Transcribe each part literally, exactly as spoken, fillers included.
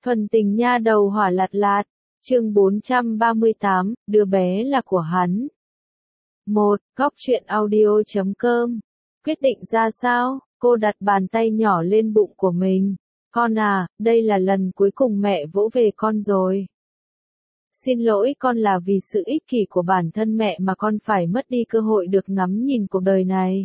Thuần tình nha đầu hỏa lạt lạt, chương bốn trăm ba mươi tám, đứa bé là của hắn. một. Góc truyện audio chấm com. Quyết định ra sao? Cô đặt bàn tay nhỏ lên bụng của mình. Con à, đây là lần cuối cùng mẹ vỗ về con rồi. Xin lỗi con là vì sự ích kỷ của bản thân mẹ mà con phải mất đi cơ hội được ngắm nhìn cuộc đời này.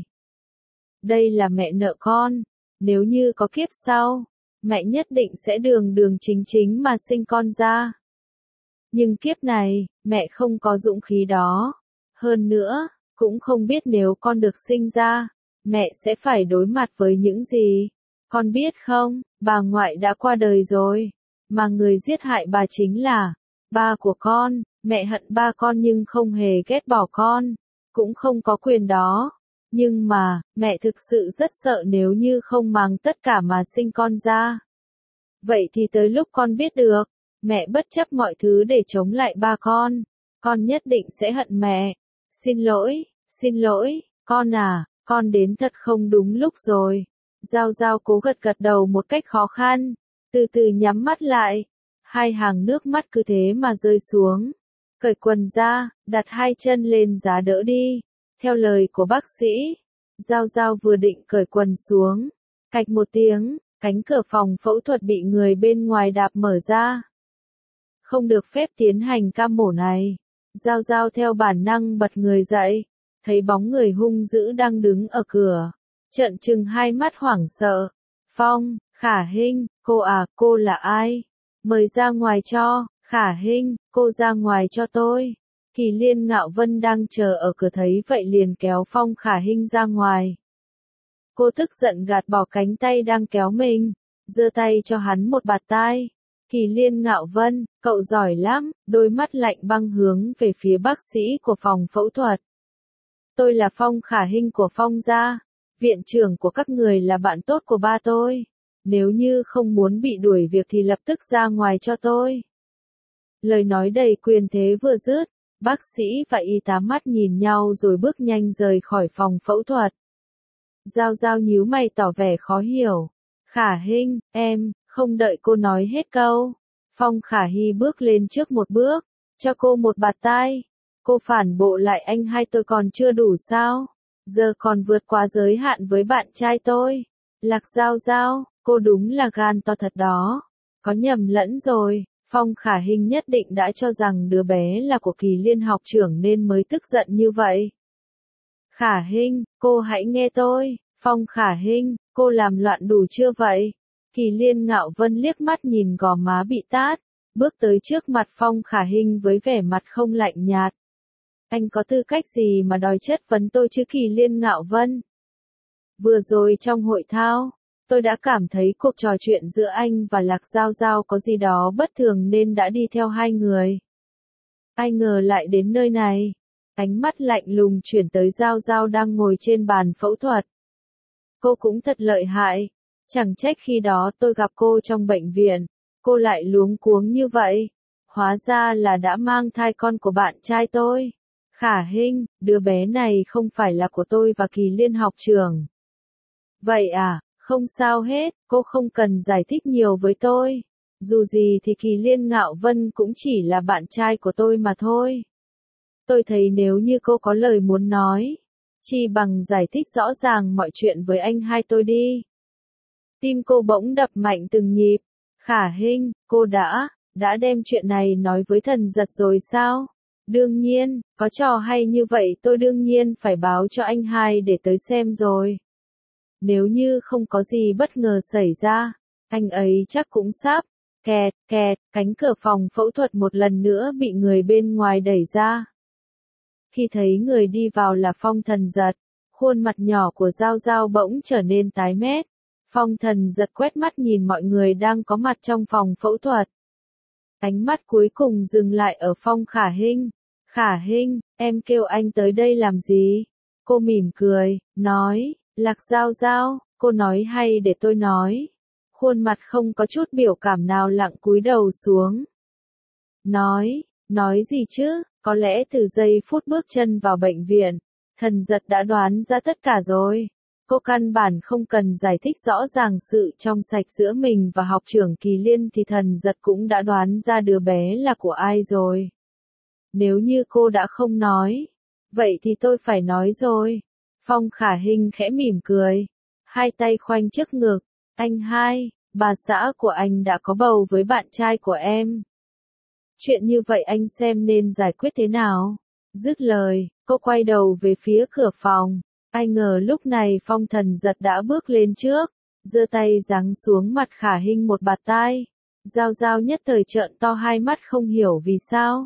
Đây là mẹ nợ con. Nếu như có kiếp sau, mẹ nhất định sẽ đường đường chính chính mà sinh con ra. Nhưng kiếp này, mẹ không có dũng khí đó. Hơn nữa, cũng không biết nếu con được sinh ra, mẹ sẽ phải đối mặt với những gì. Con biết không, bà ngoại đã qua đời rồi, mà người giết hại bà chính là ba của con. Mẹ hận ba con nhưng không hề ghét bỏ con, cũng không có quyền đó. Nhưng mà, mẹ thực sự rất sợ nếu như không mang tất cả mà sinh con ra. Vậy thì tới lúc con biết được, mẹ bất chấp mọi thứ để chống lại ba con, con nhất định sẽ hận mẹ. Xin lỗi, xin lỗi, con à, con đến thật không đúng lúc rồi. Giao Giao cố gật gật đầu một cách khó khăn, từ từ nhắm mắt lại. Hai hàng nước mắt cứ thế mà rơi xuống. Cởi quần ra, đặt hai chân lên giá đỡ đi. Theo lời của bác sĩ, Giao Giao vừa định cởi quần xuống. Cạch một tiếng, cánh cửa phòng phẫu thuật bị người bên ngoài đạp mở ra. Không được phép tiến hành ca mổ này. Giao Giao theo bản năng bật người dậy, thấy bóng người hung dữ đang đứng ở cửa. Trợn trừng hai mắt hoảng sợ. Phong, Khả Hinh, cô à, cô là ai? Mời ra ngoài cho. Khả Hinh, cô ra ngoài cho tôi. Kỳ Liên Ngạo Vân đang chờ ở cửa thấy vậy liền kéo Phong Khả Hinh ra ngoài. Cô tức giận gạt bỏ cánh tay đang kéo mình, giơ tay cho hắn một bạt tai. Kỳ Liên Ngạo Vân, cậu giỏi lắm, đôi mắt lạnh băng hướng về phía bác sĩ của phòng phẫu thuật. Tôi là Phong Khả Hinh của Phong gia, viện trưởng của các người là bạn tốt của ba tôi. Nếu như không muốn bị đuổi việc thì lập tức ra ngoài cho tôi. Lời nói đầy quyền thế vừa dứt, bác sĩ và y tá mắt nhìn nhau rồi bước nhanh rời khỏi phòng phẫu thuật. Giao Giao nhíu mày tỏ vẻ khó hiểu. Khả Hinh, em, không đợi cô nói hết câu. Phong Khả Hy bước lên trước một bước, cho cô một bạt tai. Cô phản bộ lại, anh hai tôi còn chưa đủ sao? Giờ còn vượt quá giới hạn với bạn trai tôi. Lạc Giao Giao, cô đúng là gan to thật đó. Có nhầm lẫn rồi. Phong Khả Hinh nhất định đã cho rằng đứa bé là của Kỳ Liên học trưởng nên mới tức giận như vậy. Khả Hinh, cô hãy nghe tôi. Phong Khả Hinh, cô làm loạn đủ chưa vậy? Kỳ Liên Ngạo Vân liếc mắt nhìn gò má bị tát, bước tới trước mặt Phong Khả Hinh với vẻ mặt không lạnh nhạt. Anh có tư cách gì mà đòi chất vấn tôi chứ Kỳ Liên Ngạo Vân? Vừa rồi trong hội thao, tôi đã cảm thấy cuộc trò chuyện giữa anh và Lạc Giao Giao có gì đó bất thường nên đã đi theo hai người. Ai ngờ lại đến nơi này. Ánh mắt lạnh lùng chuyển tới Giao Giao đang ngồi trên bàn phẫu thuật. Cô cũng thật lợi hại. Chẳng trách khi đó tôi gặp cô trong bệnh viện, cô lại luống cuống như vậy. Hóa ra là đã mang thai con của bạn trai tôi. Khả Hinh, đứa bé này không phải là của tôi và Kỳ Liên học trưởng. Vậy à, không sao hết, cô không cần giải thích nhiều với tôi. Dù gì thì Kỳ Liên Ngạo Vân cũng chỉ là bạn trai của tôi mà thôi. Tôi thấy nếu như cô có lời muốn nói, chi bằng giải thích rõ ràng mọi chuyện với anh hai tôi đi. Tim cô bỗng đập mạnh từng nhịp. Khả Hinh, cô đã, đã đem chuyện này nói với Thần Giật rồi sao? Đương nhiên, có trò hay như vậy tôi đương nhiên phải báo cho anh hai để tới xem rồi. Nếu như không có gì bất ngờ xảy ra, anh ấy chắc cũng sắp. Kẹt, kẹt, cánh cửa phòng phẫu thuật một lần nữa bị người bên ngoài đẩy ra. Khi thấy người đi vào là Phong Thần Giật, khuôn mặt nhỏ của Giao Giao bỗng trở nên tái mét. Phong Thần Giật quét mắt nhìn mọi người đang có mặt trong phòng phẫu thuật. Ánh mắt cuối cùng dừng lại ở Phong Khả Hinh. Khả Hinh, em kêu anh tới đây làm gì? Cô mỉm cười, nói, Lạc Giao Giao, cô nói hay để tôi nói. Khuôn mặt không có chút biểu cảm nào lặng cúi đầu xuống. Nói, nói gì chứ, có lẽ từ giây phút bước chân vào bệnh viện, Thần Giật đã đoán ra tất cả rồi. Cô căn bản không cần giải thích rõ ràng sự trong sạch giữa mình và học trưởng Kỳ Liên thì Thần Giật cũng đã đoán ra đứa bé là của ai rồi. Nếu như cô đã không nói, vậy thì tôi phải nói rồi. Phong Khả Hinh khẽ mỉm cười, hai tay khoanh trước ngực. Anh hai, bà xã của anh đã có bầu với bạn trai của em. Chuyện như vậy anh xem nên giải quyết thế nào? Dứt lời, cô quay đầu về phía cửa phòng. Ai ngờ lúc này Phong Thần Giật đã bước lên trước, giơ tay giáng xuống mặt Khả Hinh một bạt tai. Giao Giao nhất thời trợn to hai mắt không hiểu vì sao.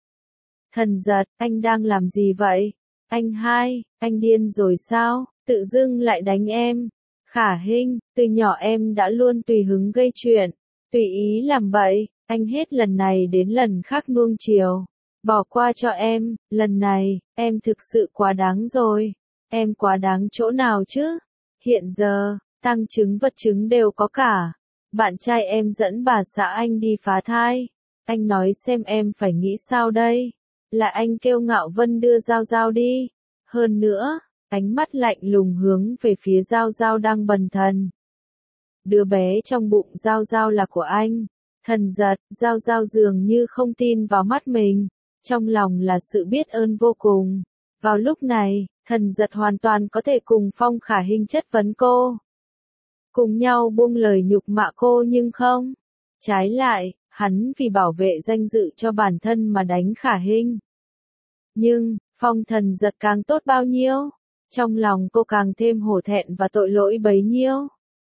Thần Giật, anh đang làm gì vậy? Anh hai, anh điên rồi sao? Tự dưng lại đánh em. Khả Hinh, từ nhỏ em đã luôn tùy hứng gây chuyện, tùy ý làm bậy, anh hết lần này đến lần khác nuông chiều. Bỏ qua cho em, lần này, em thực sự quá đáng rồi. Em quá đáng chỗ nào chứ? Hiện giờ, tang chứng vật chứng đều có cả. Bạn trai em dẫn bà xã anh đi phá thai. Anh nói xem em phải nghĩ sao đây? Là anh kêu Ngạo Vân đưa Giao Giao đi. Hơn nữa, ánh mắt lạnh lùng hướng về phía Giao Giao đang bần thần. Đứa bé trong bụng Giao Giao là của anh. Thần Giật, Giao Giao dường như không tin vào mắt mình. Trong lòng là sự biết ơn vô cùng. Vào lúc này, Thần Giật hoàn toàn có thể cùng Phong Khả Hinh chất vấn cô. Cùng nhau buông lời nhục mạ cô nhưng không. Trái lại, hắn vì bảo vệ danh dự cho bản thân mà đánh Khả Hinh. Nhưng, Phong Thần Giật càng tốt bao nhiêu? Trong lòng cô càng thêm hổ thẹn và tội lỗi bấy nhiêu.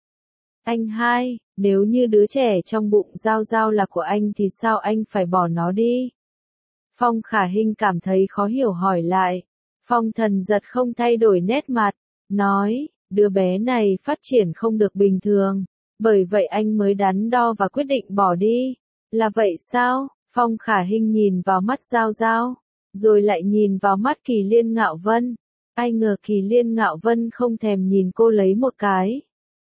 Anh hai, nếu như đứa trẻ trong bụng Giao Giao là của anh thì sao anh phải bỏ nó đi? Phong Khả Hinh cảm thấy khó hiểu hỏi lại. Phong Thần Giật không thay đổi nét mặt, nói, đứa bé này phát triển không được bình thường, bởi vậy anh mới đắn đo và quyết định bỏ đi. Là vậy sao? Phong Khả Hinh nhìn vào mắt Giao Giao, rồi lại nhìn vào mắt Kỳ Liên Ngạo Vân. Ai ngờ Kỳ Liên Ngạo Vân không thèm nhìn cô lấy một cái.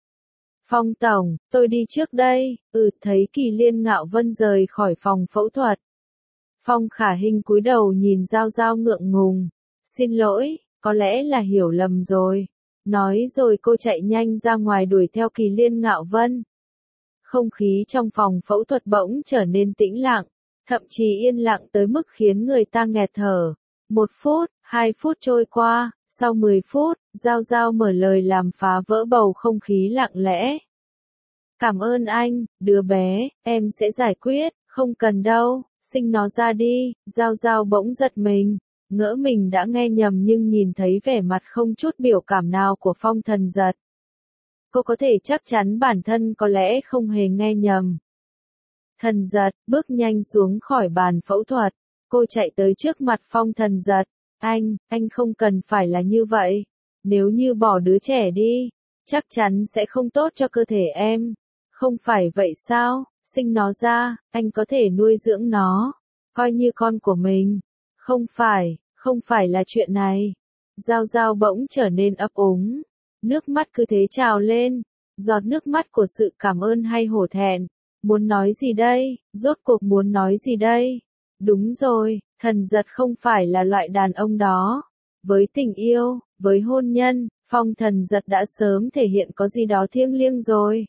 Phong tổng, tôi đi trước đây. Ừ, thấy Kỳ Liên Ngạo Vân rời khỏi phòng phẫu thuật. Phong Khả Hinh cúi đầu nhìn Giao Giao ngượng ngùng. Xin lỗi, có lẽ là hiểu lầm rồi. Nói rồi cô chạy nhanh ra ngoài đuổi theo Kỳ Liên Ngạo Vân. Không khí trong phòng phẫu thuật bỗng trở nên tĩnh lặng, thậm chí yên lặng tới mức khiến người ta nghẹt thở. Một phút, hai phút trôi qua, sau mười phút, Giao Giao mở lời làm phá vỡ bầu không khí lặng lẽ. Cảm ơn anh, đứa bé, em sẽ giải quyết, không cần đâu, sinh nó ra đi. Giao Giao bỗng giật mình, ngỡ mình đã nghe nhầm nhưng nhìn thấy vẻ mặt không chút biểu cảm nào của Phong Thần Giật. Cô có thể chắc chắn bản thân có lẽ không hề nghe nhầm. Thần Giật bước nhanh xuống khỏi bàn phẫu thuật, cô chạy tới trước mặt Phong Thần Giật. Anh, anh không cần phải là như vậy. Nếu như bỏ đứa trẻ đi, chắc chắn sẽ không tốt cho cơ thể em. Không phải vậy sao? Sinh nó ra, anh có thể nuôi dưỡng nó, coi như con của mình. Không phải, không phải là chuyện này. Giao Giao bỗng trở nên ấp úng. Nước mắt cứ thế trào lên. Giọt nước mắt của sự cảm ơn hay hổ thẹn. Muốn nói gì đây? Rốt cuộc muốn nói gì đây? Đúng rồi, Thần Giật không phải là loại đàn ông đó. Với tình yêu, với hôn nhân, Phong Thần Giật đã sớm thể hiện có gì đó thiêng liêng rồi.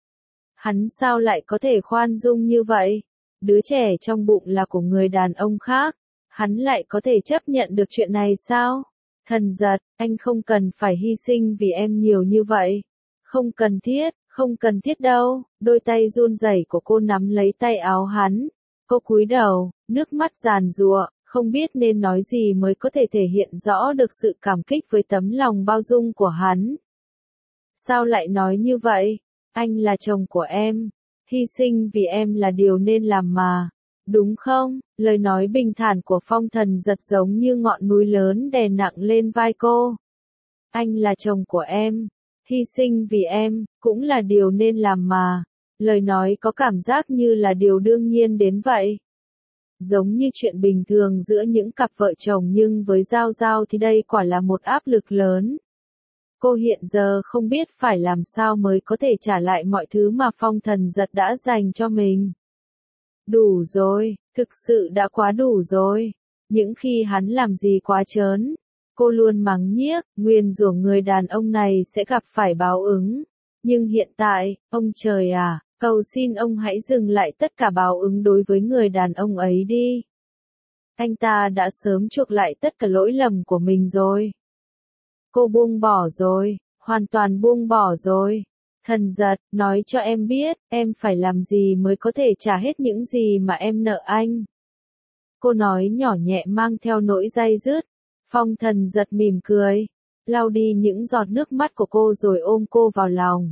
Hắn sao lại có thể khoan dung như vậy? Đứa trẻ trong bụng là của người đàn ông khác. Hắn lại có thể chấp nhận được chuyện này sao? Thần Giật, anh không cần phải hy sinh vì em nhiều như vậy. Không cần thiết, không cần thiết đâu. Đôi tay run rẩy của cô nắm lấy tay áo hắn. Cô cúi đầu, nước mắt giàn giụa, không biết nên nói gì mới có thể thể hiện rõ được sự cảm kích với tấm lòng bao dung của hắn. Sao lại nói như vậy? Anh là chồng của em. Hy sinh vì em là điều nên làm mà. Đúng không? Lời nói bình thản của Phong Thần Giật giống như ngọn núi lớn đè nặng lên vai cô. Anh là chồng của em. Hy sinh vì em, cũng là điều nên làm mà. Lời nói có cảm giác như là điều đương nhiên đến vậy. Giống như chuyện bình thường giữa những cặp vợ chồng nhưng với Giao Giao thì đây quả là một áp lực lớn. Cô hiện giờ không biết phải làm sao mới có thể trả lại mọi thứ mà Phong Thần Giật đã dành cho mình. Đủ rồi, thực sự đã quá đủ rồi. Những khi hắn làm gì quá trớn, Cô luôn mắng nhiếc, nguyền rủa người đàn ông này sẽ gặp phải báo ứng. Nhưng hiện tại, ông trời à, cầu xin ông hãy dừng lại tất cả báo ứng đối với người đàn ông ấy đi. Anh ta đã sớm chuộc lại tất cả lỗi lầm của mình rồi. Cô buông bỏ rồi, hoàn toàn buông bỏ rồi. Thần giật, nói cho em biết, em phải làm gì mới có thể trả hết những gì mà em nợ anh. Cô nói nhỏ nhẹ mang theo nỗi day dứt. Phong Thần giật mỉm cười, lau đi những giọt nước mắt của cô rồi ôm cô vào lòng.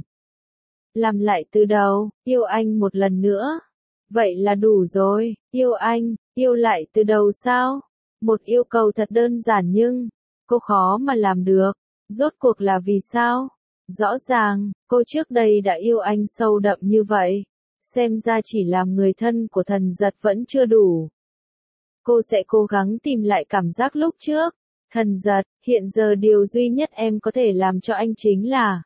Làm lại từ đầu, yêu anh một lần nữa. Vậy là đủ rồi, yêu anh, yêu lại từ đầu sao? Một yêu cầu thật đơn giản nhưng, cô khó mà làm được. Rốt cuộc là vì sao? Rõ ràng, cô trước đây đã yêu anh sâu đậm như vậy. Xem ra chỉ làm người thân của thần giật vẫn chưa đủ. Cô sẽ cố gắng tìm lại cảm giác lúc trước. Thần giật, hiện giờ điều duy nhất em có thể làm cho anh chính là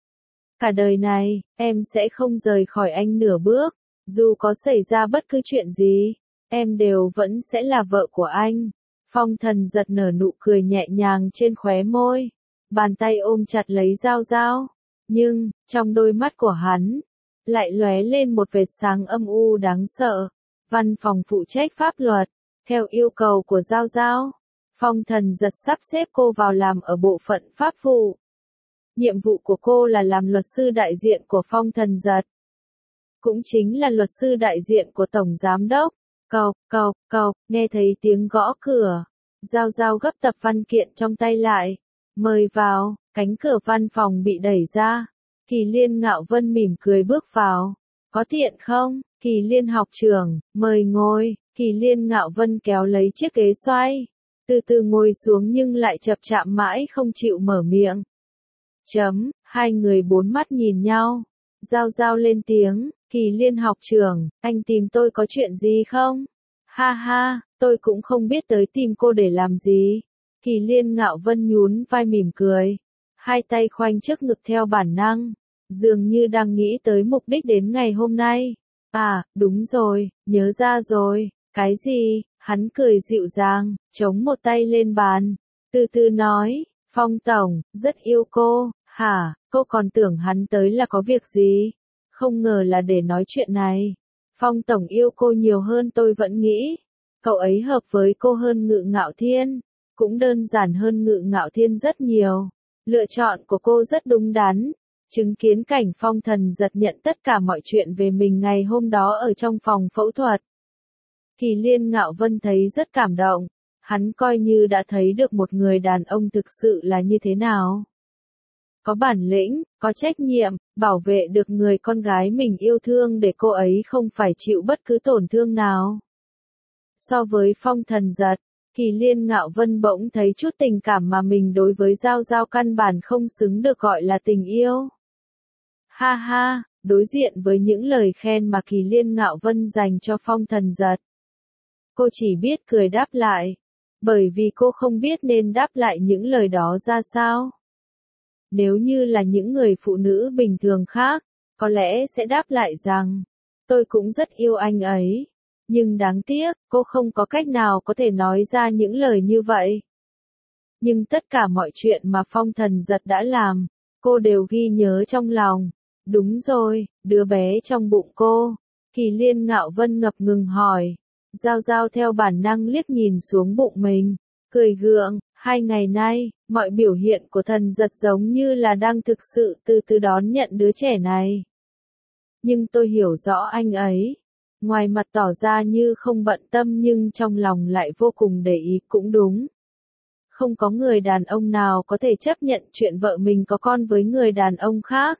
cả đời này, em sẽ không rời khỏi anh nửa bước. Dù có xảy ra bất cứ chuyện gì, em đều vẫn sẽ là vợ của anh. Phong Thần giật nở nụ cười nhẹ nhàng trên khóe môi. Bàn tay ôm chặt lấy Giao Giao. Nhưng, trong đôi mắt của hắn, lại lóe lên một vệt sáng âm u đáng sợ. Văn phòng phụ trách pháp luật, theo yêu cầu của Giao Giao, Phong Thần giật sắp xếp cô vào làm ở bộ phận pháp vụ. Nhiệm vụ của cô là làm luật sư đại diện của Phong Thần giật. Cũng chính là luật sư đại diện của Tổng Giám đốc. Cộc, cộc, cộc, nghe thấy tiếng gõ cửa. Giao Giao gấp tập văn kiện trong tay lại. Mời vào, cánh cửa văn phòng bị đẩy ra. Kỳ Liên Ngạo Vân mỉm cười bước vào. Có tiện không? Kỳ Liên học trưởng, mời ngồi. Kỳ Liên Ngạo Vân kéo lấy chiếc ghế xoay. Từ từ ngồi xuống nhưng lại chập chạm mãi không chịu mở miệng. Chấm, hai người bốn mắt nhìn nhau. Giao Giao lên tiếng, Kỳ Liên học trưởng, anh tìm tôi có chuyện gì không? Ha ha, tôi cũng không biết tới tìm cô để làm gì. Kỳ Liên Ngạo Vân nhún vai mỉm cười. Hai tay khoanh trước ngực theo bản năng. Dường như đang nghĩ tới mục đích đến ngày hôm nay. À, đúng rồi, nhớ ra rồi. Cái gì? Hắn cười dịu dàng, chống một tay lên bàn. Từ từ nói, Phong Tổng, rất yêu cô. Hả, cô còn tưởng hắn tới là có việc gì? Không ngờ là để nói chuyện này. Phong Tổng yêu cô nhiều hơn tôi vẫn nghĩ. Cậu ấy hợp với cô hơn Ngự Ngạo Thiên. Cũng đơn giản hơn Ngự Ngạo Thiên rất nhiều. Lựa chọn của cô rất đúng đắn. Chứng kiến cảnh Phong Thần giật nhận tất cả mọi chuyện về mình ngày hôm đó ở trong phòng phẫu thuật. Kỳ Liên Ngạo Vân thấy rất cảm động. Hắn coi như đã thấy được một người đàn ông thực sự là như thế nào. Có bản lĩnh, có trách nhiệm, bảo vệ được người con gái mình yêu thương để cô ấy không phải chịu bất cứ tổn thương nào. So với Phong Thần giật, Kỳ Liên Ngạo Vân bỗng thấy chút tình cảm mà mình đối với Giao Giao căn bản không xứng được gọi là tình yêu. Ha ha, đối diện với những lời khen mà Kỳ Liên Ngạo Vân dành cho Phong Thần giật. Cô chỉ biết cười đáp lại. Bởi vì cô không biết nên đáp lại những lời đó ra sao. Nếu như là những người phụ nữ bình thường khác, có lẽ sẽ đáp lại rằng, tôi cũng rất yêu anh ấy. Nhưng đáng tiếc, cô không có cách nào có thể nói ra những lời như vậy. Nhưng tất cả mọi chuyện mà Phong Thần giật đã làm, cô đều ghi nhớ trong lòng. Đúng rồi, đứa bé trong bụng cô. Kỳ Liên Ngạo Vân ngập ngừng hỏi. Giao Giao theo bản năng liếc nhìn xuống bụng mình, cười gượng. Hai ngày nay, mọi biểu hiện của thần giật giống như là đang thực sự từ từ đón nhận đứa trẻ này. Nhưng tôi hiểu rõ anh ấy. Ngoài mặt tỏ ra như không bận tâm nhưng trong lòng lại vô cùng để ý cũng đúng. Không có người đàn ông nào có thể chấp nhận chuyện vợ mình có con với người đàn ông khác.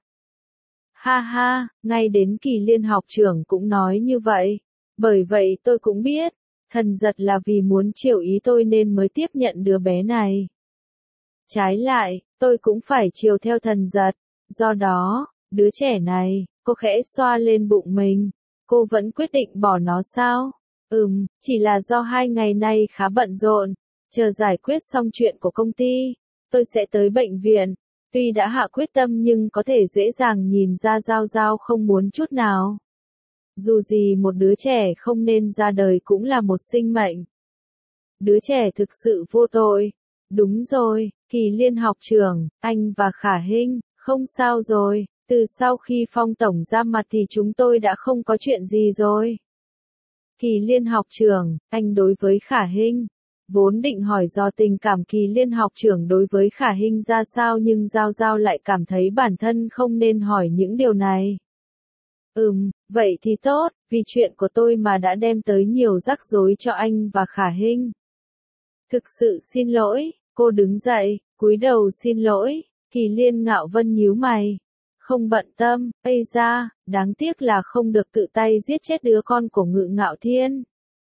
Ha ha, ngay đến Kỳ Liên học trưởng cũng nói như vậy. Bởi vậy tôi cũng biết. Thần giật là vì muốn chiều ý tôi nên mới tiếp nhận đứa bé này. Trái lại, tôi cũng phải chiều theo thần giật. Do đó, đứa trẻ này, cô khẽ xoa lên bụng mình. Cô vẫn quyết định bỏ nó sao? Ừm, chỉ là do hai ngày nay khá bận rộn. Chờ giải quyết xong chuyện của công ty, tôi sẽ tới bệnh viện. Tuy đã hạ quyết tâm nhưng có thể dễ dàng nhìn ra Giao Giao không muốn chút nào. Dù gì một đứa trẻ không nên ra đời cũng là một sinh mệnh. Đứa trẻ thực sự vô tội. Đúng rồi, Kỳ Liên học trưởng, anh và Khả Hinh, không sao rồi, từ sau khi Phong tổng ra mặt thì chúng tôi đã không có chuyện gì rồi. Kỳ Liên học trưởng, anh đối với Khả Hinh, vốn định hỏi do tình cảm Kỳ Liên học trưởng đối với Khả Hinh ra sao nhưng Giao Giao lại cảm thấy bản thân không nên hỏi những điều này. Ừm, vậy thì tốt, vì chuyện của tôi mà đã đem tới nhiều rắc rối cho anh và Khả Hinh. Thực sự xin lỗi, cô đứng dậy, cúi đầu xin lỗi, Kỳ Liên Ngạo Vân nhíu mày. Không bận tâm, ây da, đáng tiếc là không được tự tay giết chết đứa con của Ngự Ngạo Thiên.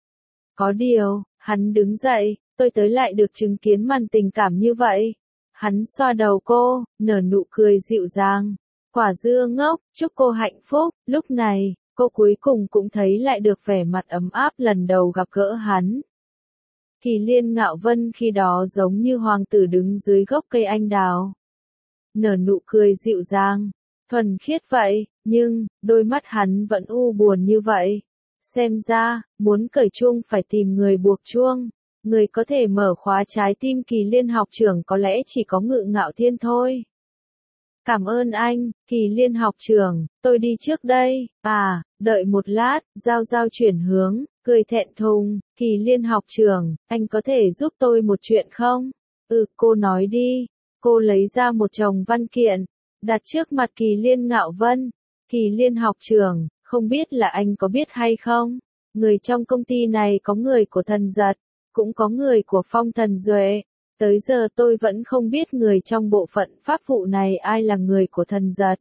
Có điều, hắn đứng dậy, tôi tới lại được chứng kiến màn tình cảm như vậy. Hắn xoa đầu cô, nở nụ cười dịu dàng. Quả dưa ngốc, chúc cô hạnh phúc. Lúc này, cô cuối cùng cũng thấy lại được vẻ mặt ấm áp lần đầu gặp gỡ hắn. Kỳ Liên Ngạo Vân khi đó giống như hoàng tử đứng dưới gốc cây anh đào. Nở nụ cười dịu dàng, thuần khiết vậy, nhưng, đôi mắt hắn vẫn u buồn như vậy. Xem ra, muốn cởi chuông phải tìm người buộc chuông. Người có thể mở khóa trái tim Kỳ Liên học trưởng có lẽ chỉ có Ngự Ngạo Thiên thôi. Cảm ơn anh, Kỳ Liên học trưởng, tôi đi trước đây. À, đợi một lát, Giao Giao chuyển hướng, cười thẹn thùng, Kỳ Liên học trưởng, anh có thể giúp tôi một chuyện không? Ừ, cô nói đi. Cô lấy ra một chồng văn kiện, đặt trước mặt Kỳ Liên Ngạo Vân. Kỳ Liên học trưởng, không biết là anh có biết hay không? Người trong công ty này có người của Thần Giật, cũng có người của Phong Thần Duệ. Tới giờ tôi vẫn không biết người trong bộ phận pháp vụ này ai là người của Thần Giật,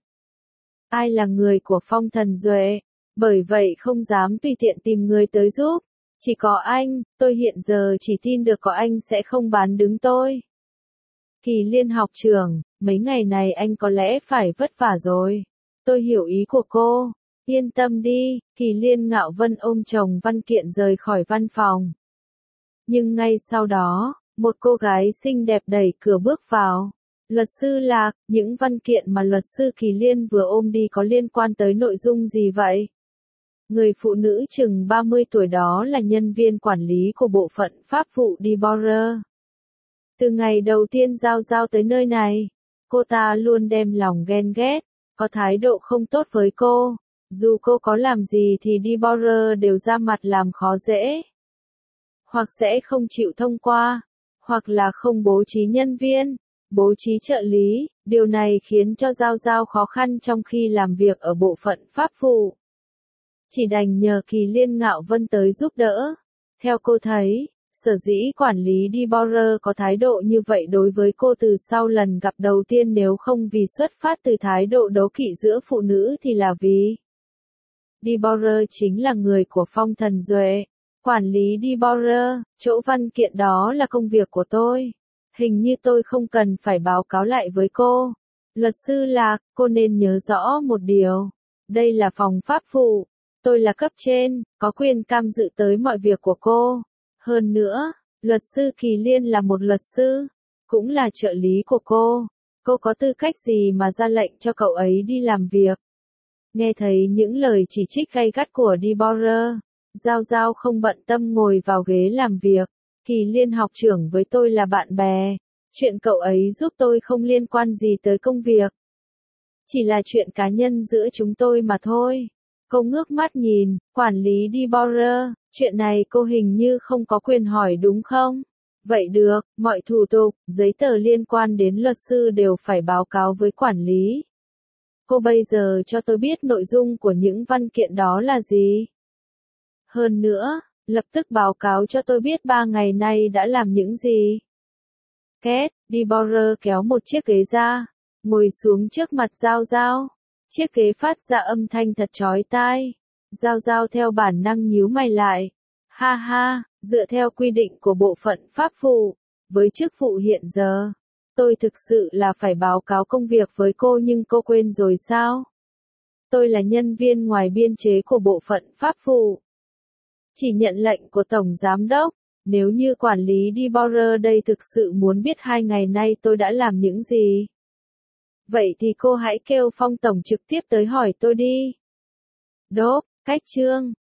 ai là người của Phong Thần Duệ. Bởi vậy không dám tùy tiện tìm người tới giúp. Chỉ có anh, tôi hiện giờ chỉ tin được có anh sẽ không bán đứng tôi. Kỳ Liên học trưởng, mấy ngày này anh có lẽ phải vất vả rồi. Tôi hiểu ý của cô. Yên tâm đi, Kỳ Liên Ngạo Vân ôm chồng văn kiện rời khỏi văn phòng. Nhưng ngay sau đó, một cô gái xinh đẹp đẩy cửa bước vào. Luật sư Lạc, những văn kiện mà luật sư Kỳ Liên vừa ôm đi có liên quan tới nội dung gì vậy? Người phụ nữ chừng ba mươi tuổi đó là nhân viên quản lý của bộ phận pháp vụ Deborer. Từ ngày đầu tiên Giao Giao tới nơi này, cô ta luôn đem lòng ghen ghét, có thái độ không tốt với cô. Dù cô có làm gì thì Deborer đều ra mặt làm khó dễ. Hoặc sẽ không chịu thông qua, hoặc là không bố trí nhân viên, bố trí trợ lý. Điều này khiến cho Giao Giao khó khăn trong khi làm việc ở bộ phận pháp vụ. Chỉ đành nhờ Kỳ Liên Ngạo Vân tới giúp đỡ. Theo cô thấy, sở dĩ quản lý Deborer có thái độ như vậy đối với cô từ sau lần gặp đầu tiên nếu không vì xuất phát từ thái độ đố kỵ giữa phụ nữ thì là vì Deborer chính là người của Phong Thần Duệ. Quản lý Deborer, chỗ văn kiện đó là công việc của tôi. Hình như tôi không cần phải báo cáo lại với cô. Luật sư Lạc, cô nên nhớ rõ một điều. Đây là phòng pháp vụ. Tôi là cấp trên, có quyền cam dự tới mọi việc của cô. Hơn nữa, luật sư Kỳ Liên là một luật sư, cũng là trợ lý của cô. Cô có tư cách gì mà ra lệnh cho cậu ấy đi làm việc? Nghe thấy những lời chỉ trích gay gắt của Deborer, Giao Giao không bận tâm ngồi vào ghế làm việc. Kỳ Liên học trưởng với tôi là bạn bè. Chuyện cậu ấy giúp tôi không liên quan gì tới công việc. Chỉ là chuyện cá nhân giữa chúng tôi mà thôi. Cô ngước mắt nhìn, quản lý Deborer, chuyện này cô hình như không có quyền hỏi đúng không? Vậy được, mọi thủ tục, giấy tờ liên quan đến luật sư đều phải báo cáo với quản lý. Cô bây giờ cho tôi biết nội dung của những văn kiện đó là gì? Hơn nữa, lập tức báo cáo cho tôi biết ba ngày nay đã làm những gì. Két, Deborer kéo một chiếc ghế ra, ngồi xuống trước mặt Giao Giao. Chiếc ghế phát ra âm thanh thật chói tai. Giao Giao theo bản năng nhíu mày lại. Ha ha, dựa theo quy định của bộ phận pháp vụ, với chức vụ hiện giờ, tôi thực sự là phải báo cáo công việc với cô nhưng cô quên rồi sao? Tôi là nhân viên ngoài biên chế của bộ phận pháp vụ. Chỉ nhận lệnh của Tổng Giám đốc. Nếu như quản lý Deborer đây thực sự muốn biết hai ngày nay tôi đã làm những gì, vậy thì cô hãy kêu Phong Tổng trực tiếp tới hỏi tôi đi. Đốp, cách chương.